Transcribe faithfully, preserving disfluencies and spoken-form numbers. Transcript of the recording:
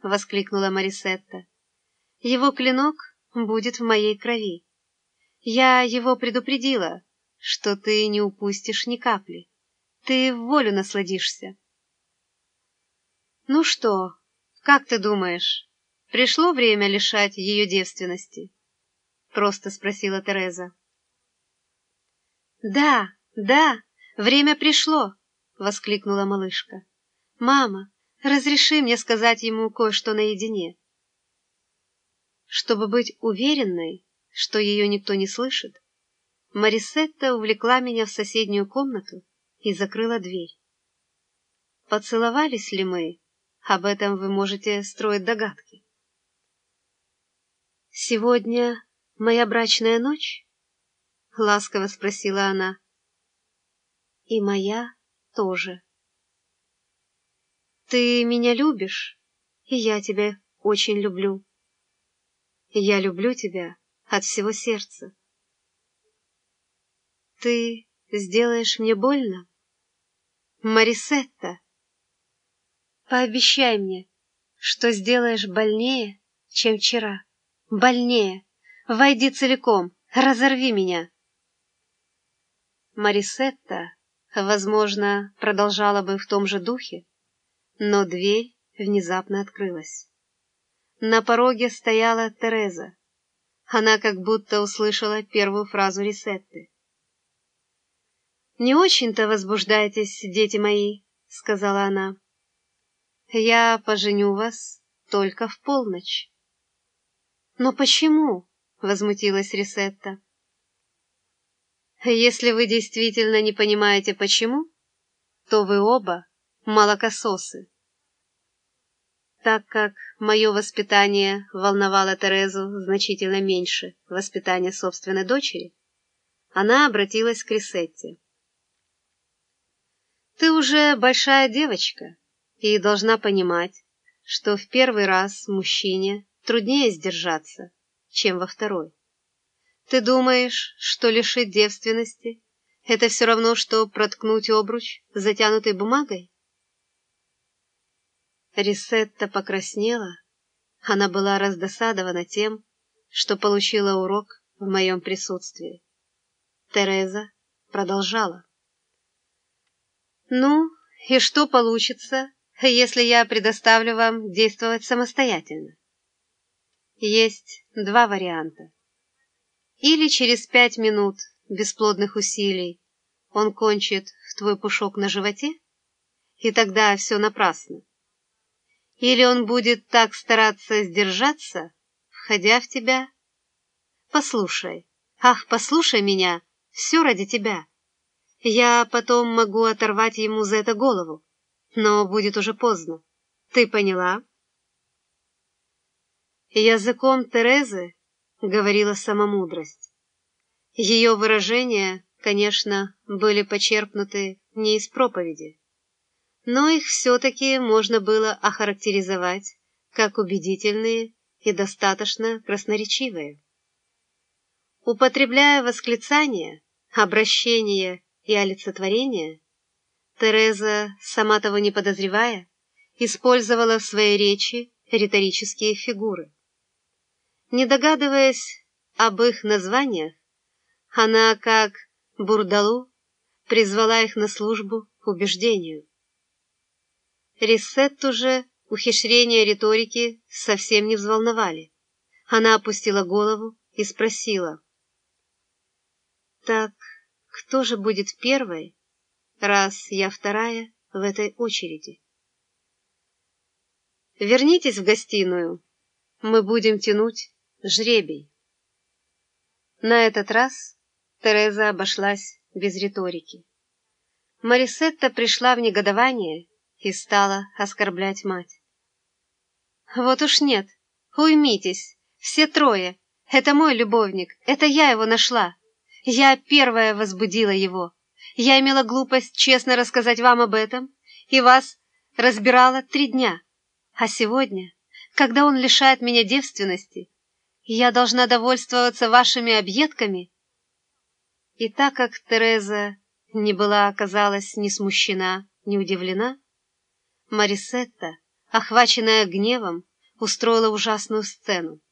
— воскликнула Марисетта. «Его клинок будет в моей крови. Я его предупредила, что ты не упустишь ни капли. Ты в волю насладишься». «Ну что, как ты думаешь, пришло время лишать ее девственности?» — просто спросила Тереза. «Да, да, время пришло!» — воскликнула малышка. «Мама, разреши мне сказать ему кое-что наедине». Чтобы быть уверенной, что ее никто не слышит, Марисетта увлекла меня в соседнюю комнату и закрыла дверь. Поцеловались ли мы? Об этом вы можете строить догадки. «Сегодня моя брачная ночь?» — ласково спросила она. «И моя тоже. Ты меня любишь, и я тебя очень люблю. Я люблю тебя от всего сердца. Ты сделаешь мне больно? Марисетта, пообещай мне, что сделаешь больнее, чем вчера. Больнее. Войди целиком, разорви меня». Марисетта, возможно, продолжала бы в том же духе, но дверь внезапно открылась. На пороге стояла Тереза. Она как будто услышала первую фразу Рисетты. «Не очень-то возбуждайтесь, дети мои», — сказала она. «Я поженю вас только в полночь». «Но почему?» — возмутилась Рисетта. «Если вы действительно не понимаете, почему, то вы оба молокососы». Так как мое воспитание волновало Терезу значительно меньше воспитания собственной дочери, она обратилась к Рисетте. «Ты уже большая девочка и должна понимать, что в первый раз мужчине труднее сдержаться, чем во второй. Ты думаешь, что лишить девственности — это все равно, что проткнуть обруч, затянутой бумагой?» Рисетта покраснела. Она была раздосадована тем, что получила урок в моем присутствии. Тереза продолжала. «Ну, и что получится, если я предоставлю вам действовать самостоятельно? Есть два варианта. Или через пять минут бесплодных усилий он кончит в твой пушок на животе, и тогда все напрасно. Или он будет так стараться сдержаться, входя в тебя. Послушай, ах, послушай меня, все ради тебя. Я потом могу оторвать ему за это голову, но будет уже поздно. Ты поняла?» Языком Терезы говорила самомудрость. Ее выражения, конечно, были почерпнуты не из проповеди, но их все-таки можно было охарактеризовать как убедительные и достаточно красноречивые. Употребляя восклицания, обращения и олицетворения, Тереза, сама того не подозревая, использовала в своей речи риторические фигуры. Не догадываясь об их названиях, она, как Бурдалу, призвала их на службу к убеждению. Рисетту же ухищрения риторики совсем не взволновали. Она опустила голову и спросила: «Так кто же будет первой, раз я вторая в этой очереди?» «Вернитесь в гостиную, мы будем тянуть жребий». На этот раз Тереза обошлась без риторики. Марисетта пришла в негодование и стала оскорблять мать. «Вот уж нет, уймитесь, все трое, это мой любовник, это я его нашла. Я первая возбудила его. Я имела глупость честно рассказать вам об этом, и вас разбирала три дня. А сегодня, когда он лишает меня девственности, я должна довольствоваться вашими объедками». И так как Тереза не была, оказалась, ни смущена, ни удивлена, Марисетта, охваченная гневом, устроила ужасную сцену.